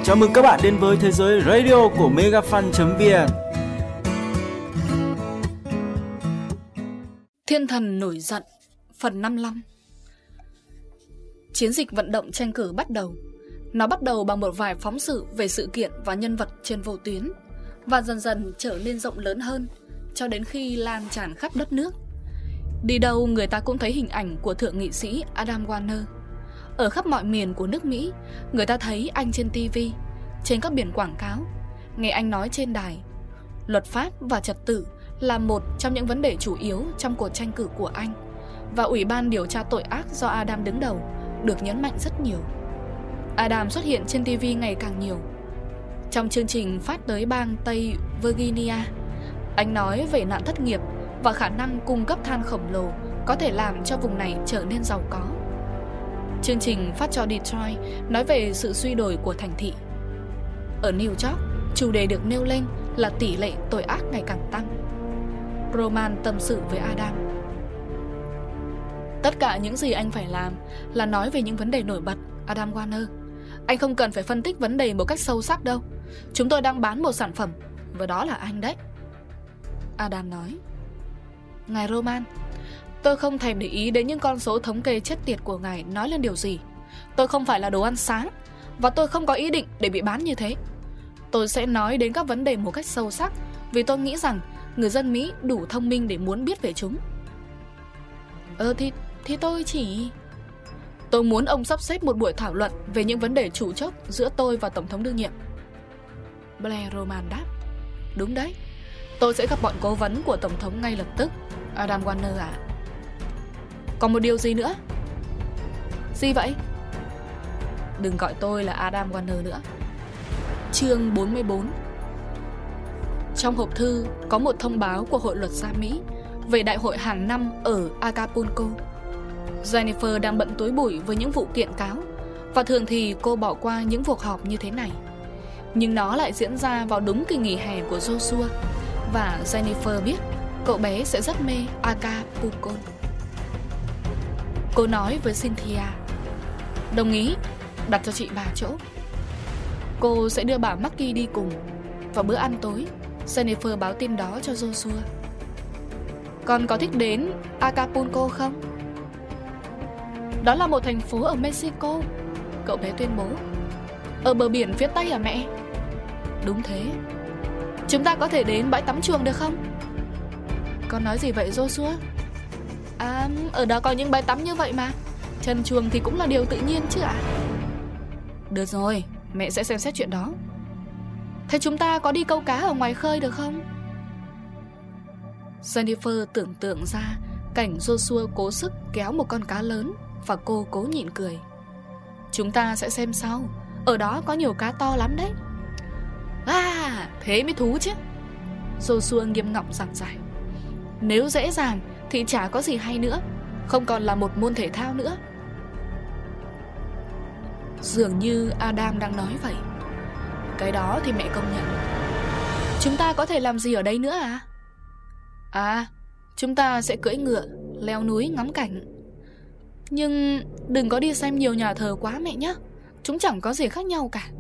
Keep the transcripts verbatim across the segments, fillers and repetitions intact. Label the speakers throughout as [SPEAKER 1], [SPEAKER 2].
[SPEAKER 1] Chào mừng các bạn đến với thế giới radio của megafan chấm vn.
[SPEAKER 2] Thiên thần nổi giận phần năm mươi lăm. Chiến dịch vận động tranh cử bắt đầu. Nó bắt đầu bằng một vài phóng sự về sự kiện và nhân vật trên vô tuyến, và dần dần trở nên rộng lớn hơn, cho đến khi lan tràn khắp đất nước. Đi đâu người ta cũng thấy hình ảnh của thượng nghị sĩ Adam Warner. Ở khắp mọi miền của nước Mỹ, người ta thấy anh trên ti vi, trên các biển quảng cáo, nghe anh nói trên đài. Luật pháp và trật tự là một trong những vấn đề chủ yếu trong cuộc tranh cử của anh, và Ủy ban điều tra tội ác do Adam đứng đầu được nhấn mạnh rất nhiều. Adam xuất hiện trên ti vi ngày càng nhiều. Trong chương trình phát tới bang Tây Virginia, anh nói về nạn thất nghiệp và khả năng cung cấp than khổng lồ có thể làm cho vùng này trở nên giàu có. Chương trình phát cho Detroit nói về sự suy đồi của thành thị. Ở New York, chủ đề được nêu lên là tỷ lệ tội ác ngày càng tăng. Roman tâm sự với Adam. Tất cả những gì anh phải làm là nói về những vấn đề nổi bật, Adam Warner. Anh không cần phải phân tích vấn đề một cách sâu sắc đâu. Chúng tôi đang bán một sản phẩm, và đó là anh đấy. Adam nói. Ngài Roman, tôi không thèm để ý đến những con số thống kê chết tiệt của ngài nói lên điều gì. Tôi không phải là đồ ăn sáng, và tôi không có ý định để bị bán như thế. Tôi sẽ nói đến các vấn đề một cách sâu sắc, vì tôi nghĩ rằng người dân Mỹ đủ thông minh để muốn biết về chúng. Ờ thì, thì tôi chỉ... Tôi muốn ông sắp xếp một buổi thảo luận về những vấn đề chủ chốt giữa tôi và Tổng thống đương nhiệm. Blair Roman đáp. Đúng đấy, tôi sẽ gặp bọn cố vấn của Tổng thống ngay lập tức, Adam Warner ạ. À. Còn một điều gì nữa? Gì vậy? Đừng gọi tôi là Adam Warner nữa. Chương bốn mươi bốn. Trong hộp thư có một thông báo của Hội luật gia Mỹ về đại hội hàng năm ở Acapulco. Jennifer đang bận túi bụi với những vụ kiện cáo, và thường thì cô bỏ qua những cuộc họp như thế này. Nhưng nó lại diễn ra vào đúng kỳ nghỉ hè của Joshua, và Jennifer biết cậu bé sẽ rất mê Acapulco. Cô nói với Cynthia. Đồng ý, đặt cho chị ba chỗ. Cô sẽ đưa bà Maggie đi cùng. Vào bữa ăn tối, Jennifer báo tin đó cho Joshua. Con có thích đến Acapulco không? Đó là một thành phố ở Mexico, cậu bé tuyên bố. Ở bờ biển phía Tây à mẹ? Đúng thế. Chúng ta có thể đến bãi tắm chuồng được không? Con nói gì vậy Joshua? À, ở đó có những bãi tắm như vậy mà. Chân chuồng thì cũng là điều tự nhiên chứ ạ. À? Được rồi, mẹ sẽ xem xét chuyện đó. Thế chúng ta có đi câu cá ở ngoài khơi được không? Jennifer tưởng tượng ra cảnh Joshua cố sức kéo một con cá lớn, và cô cố nhịn cười. Chúng ta sẽ xem sau. Ở đó có nhiều cá to lắm đấy. À, thế mới thú chứ. Joshua nghiêm ngọng giảng giải. Nếu dễ dàng thì chả có gì hay nữa, không còn là một môn thể thao nữa. Dường như Adam đang nói vậy. Cái đó thì mẹ công nhận. Chúng ta có thể làm gì ở đây nữa à? À, chúng ta sẽ cưỡi ngựa, leo núi ngắm cảnh. Nhưng đừng có đi xem nhiều nhà thờ quá mẹ nhé. Chúng chẳng có gì khác nhau cả.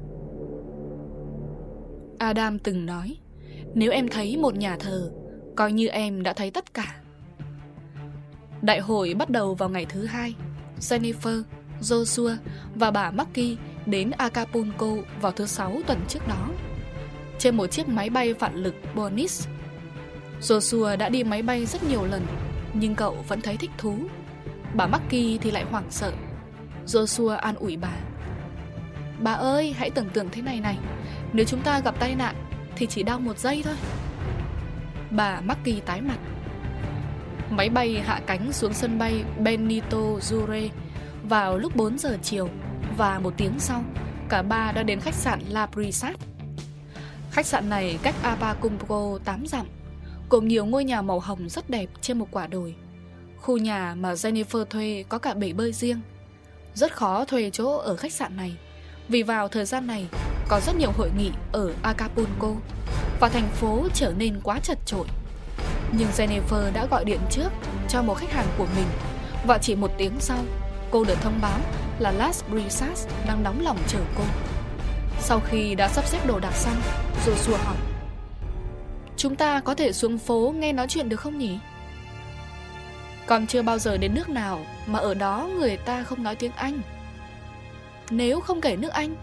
[SPEAKER 2] Adam từng nói, nếu em thấy một nhà thờ, coi như em đã thấy tất cả. Đại hội bắt đầu vào ngày thứ hai. Jennifer, Joshua và bà Maggie đến Acapulco vào thứ sáu tuần trước đó, trên một chiếc máy bay phản lực Bonis. Joshua đã đi máy bay rất nhiều lần, nhưng cậu vẫn thấy thích thú. Bà Maggie thì lại hoảng sợ. Joshua an ủi bà. Bà ơi, hãy tưởng tượng thế này này, nếu chúng ta gặp tai nạn thì chỉ đau một giây thôi. Bà Maggie tái mặt. Máy bay hạ cánh xuống sân bay Benito Juárez vào lúc bốn giờ chiều, và một tiếng sau, cả ba đã đến khách sạn La Brisat. Khách sạn này cách Acapulco tám dặm, gồm nhiều ngôi nhà màu hồng rất đẹp trên một quả đồi. Khu nhà mà Jennifer thuê có cả bể bơi riêng. Rất khó thuê chỗ ở khách sạn này, vì vào thời gian này có rất nhiều hội nghị ở Acapulco, và thành phố trở nên quá chật chội. Nhưng Jennifer đã gọi điện trước cho một khách hàng của mình, và chỉ một tiếng sau, cô được thông báo là Las Brisas đang đóng lòng chờ cô. Sau khi đã sắp xếp đồ đạc xong, Joshua hỏi: Chúng ta có thể xuống phố nghe nói chuyện được không nhỉ? Con chưa bao giờ đến nước nào mà ở đó người ta không nói tiếng Anh, nếu không kể nước Anh.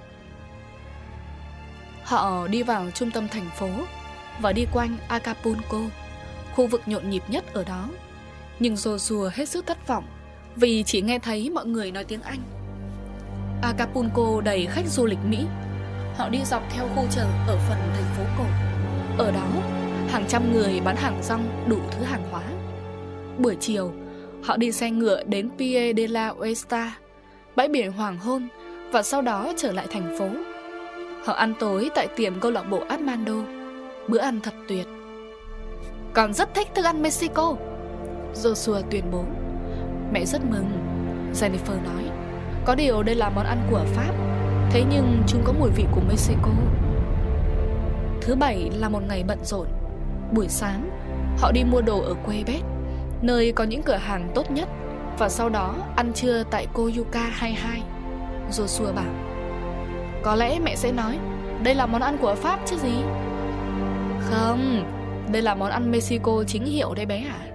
[SPEAKER 2] Họ đi vào trung tâm thành phố và đi quanh Acapulco, khu vực nhộn nhịp nhất ở đó. Nhưng Joshua hết sức thất vọng vì chỉ nghe thấy mọi người nói tiếng Anh. Acapulco đầy khách du lịch Mỹ. Họ đi dọc theo khu chợ ở phần thành phố cổ. Ở đó, hàng trăm người bán hàng rong đủ thứ hàng hóa. Buổi chiều, họ đi xe ngựa đến Pie de la Oesta, bãi biển hoàng hôn, và sau đó trở lại thành phố. Họ ăn tối tại tiệm câu lạc bộ Armando. Bữa ăn thật tuyệt. Con rất thích thức ăn Mexico, Joshua tuyên bố. Mẹ rất mừng, Jennifer nói. Có điều đây là món ăn của Pháp, thế nhưng chúng có mùi vị của Mexico. Thứ bảy là một ngày bận rộn. Buổi sáng, họ đi mua đồ ở Quebec, nơi có những cửa hàng tốt nhất, và sau đó ăn trưa tại Coyuca hai mươi hai. Joshua bảo: Có lẽ mẹ sẽ nói đây là món ăn của Pháp chứ gì. Không, đây là món ăn Mexico chính hiệu đấy bé ạ.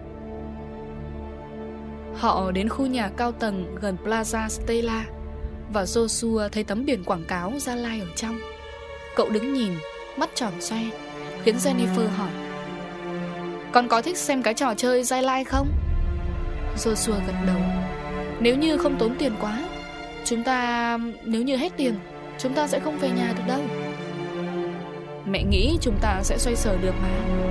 [SPEAKER 2] Họ đến khu nhà cao tầng gần Plaza Stella, và Joshua thấy tấm biển quảng cáo Gia Lai ở trong. Cậu đứng nhìn, mắt tròn xoe, khiến Jennifer hỏi: Con có thích xem cái trò chơi Gia Lai không? Joshua gật đầu. Nếu như không tốn tiền quá. Chúng ta... Nếu như hết tiền, chúng ta sẽ không về nhà được đâu. Mẹ nghĩ chúng ta sẽ xoay sở được mà.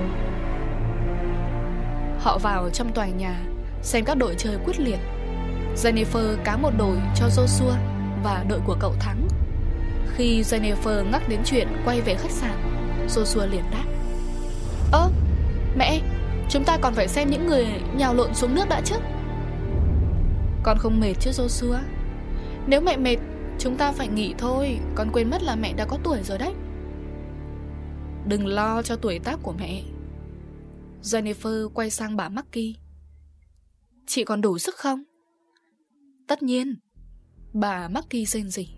[SPEAKER 2] Họ vào trong tòa nhà xem các đội chơi quyết liệt. Jennifer cá một đội cho Joshua, và đội của cậu thắng. Khi Jennifer nhắc đến chuyện quay về khách sạn, Joshua liền đáp: Ơ, mẹ, chúng ta còn phải xem những người nhào lộn xuống nước đã chứ. Con không mệt chứ Joshua? Nếu mẹ mệt, chúng ta phải nghỉ thôi. Con quên mất là mẹ đã có tuổi rồi đấy. Đừng lo cho tuổi tác của mẹ. Jennifer quay sang bà Mackie: Chị còn đủ sức không? Tất nhiên, bà Mackie rên rỉ.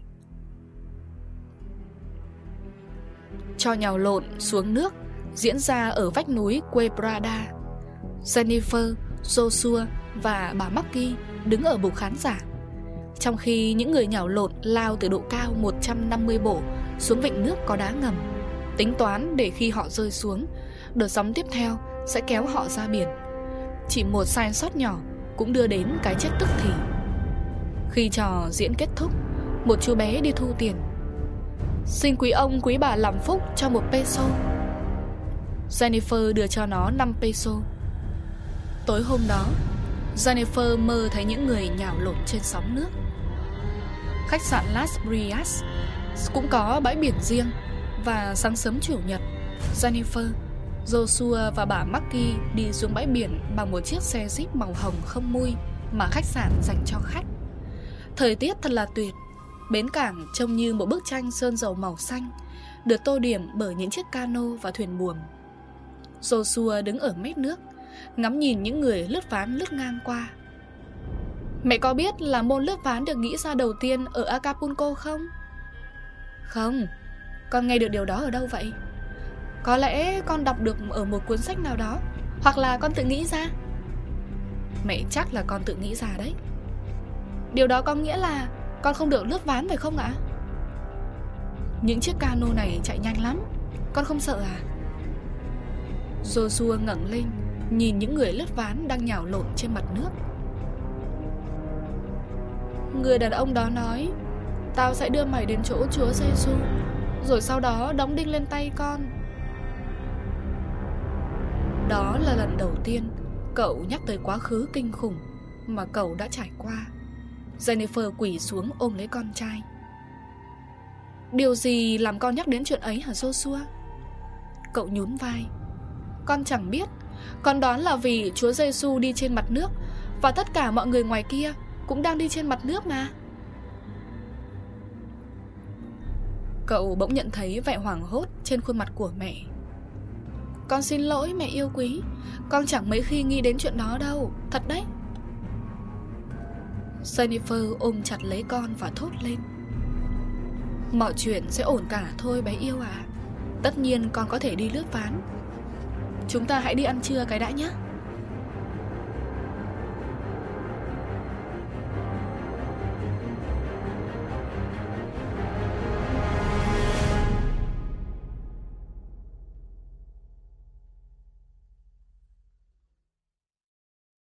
[SPEAKER 2] Trò nhào lộn xuống nước diễn ra ở vách núi Quebrada. Jennifer, Joshua và bà Mackie đứng ở bục khán giả, trong khi những người nhào lộn lao từ độ cao một trăm năm mươi bộ xuống vịnh nước có đá ngầm, tính toán để khi họ rơi xuống, đợt sóng tiếp theo sẽ kéo họ ra biển. Chỉ một sai sót nhỏ cũng đưa đến cái chết tức thì. Khi trò diễn kết thúc, một chú bé đi thu tiền. Xin quý ông quý bà làm phúc cho một peso. Jennifer đưa cho nó năm peso. Tối hôm đó, Jennifer mơ thấy những người nhào lộn trên sóng nước. Khách sạn Las Brillas cũng có bãi biển riêng. Và sáng sớm chủ nhật, Jennifer, Joshua và bà Mackie đi xuống bãi biển bằng một chiếc xe jeep màu hồng không mui mà khách sạn dành cho khách. Thời tiết thật là tuyệt. Bến cảng trông như một bức tranh sơn dầu màu xanh, được tô điểm bởi những chiếc cano và thuyền buồm. Joshua đứng ở mép nước, ngắm nhìn những người lướt ván lướt ngang qua. Mẹ có biết là môn lướt ván được nghĩ ra đầu tiên ở Acapulco không? Không, con nghe được điều đó ở đâu vậy? Có lẽ con đọc được ở một cuốn sách nào đó, hoặc là con tự nghĩ ra. Mẹ chắc là con tự nghĩ ra đấy. Điều đó có nghĩa là con không được lướt ván phải không ạ? Những chiếc cano này chạy nhanh lắm, con không sợ à? Joshua ngẩng lên, nhìn những người lướt ván đang nhào lộn trên mặt nước. Người đàn ông đó nói: Tao sẽ đưa mày đến chỗ Chúa Giêsu, rồi sau đó đóng đinh lên tay con. Đó là lần đầu tiên cậu nhắc tới quá khứ kinh khủng mà cậu đã trải qua. Jennifer quỳ xuống ôm lấy con trai. Điều gì làm con nhắc đến chuyện ấy hả Joshua? Cậu nhún vai. Con chẳng biết. Con đoán là vì Chúa Giêsu đi trên mặt nước, và tất cả mọi người ngoài kia cũng đang đi trên mặt nước mà. Cậu bỗng nhận thấy vẻ hoảng hốt trên khuôn mặt của mẹ. Con xin lỗi mẹ yêu quý, con chẳng mấy khi nghĩ đến chuyện đó đâu, thật đấy. Jennifer ôm chặt lấy con và thốt lên: Mọi chuyện sẽ ổn cả thôi bé yêu à. Tất nhiên con có thể đi lướt ván. Chúng ta hãy đi ăn trưa cái đã nhé.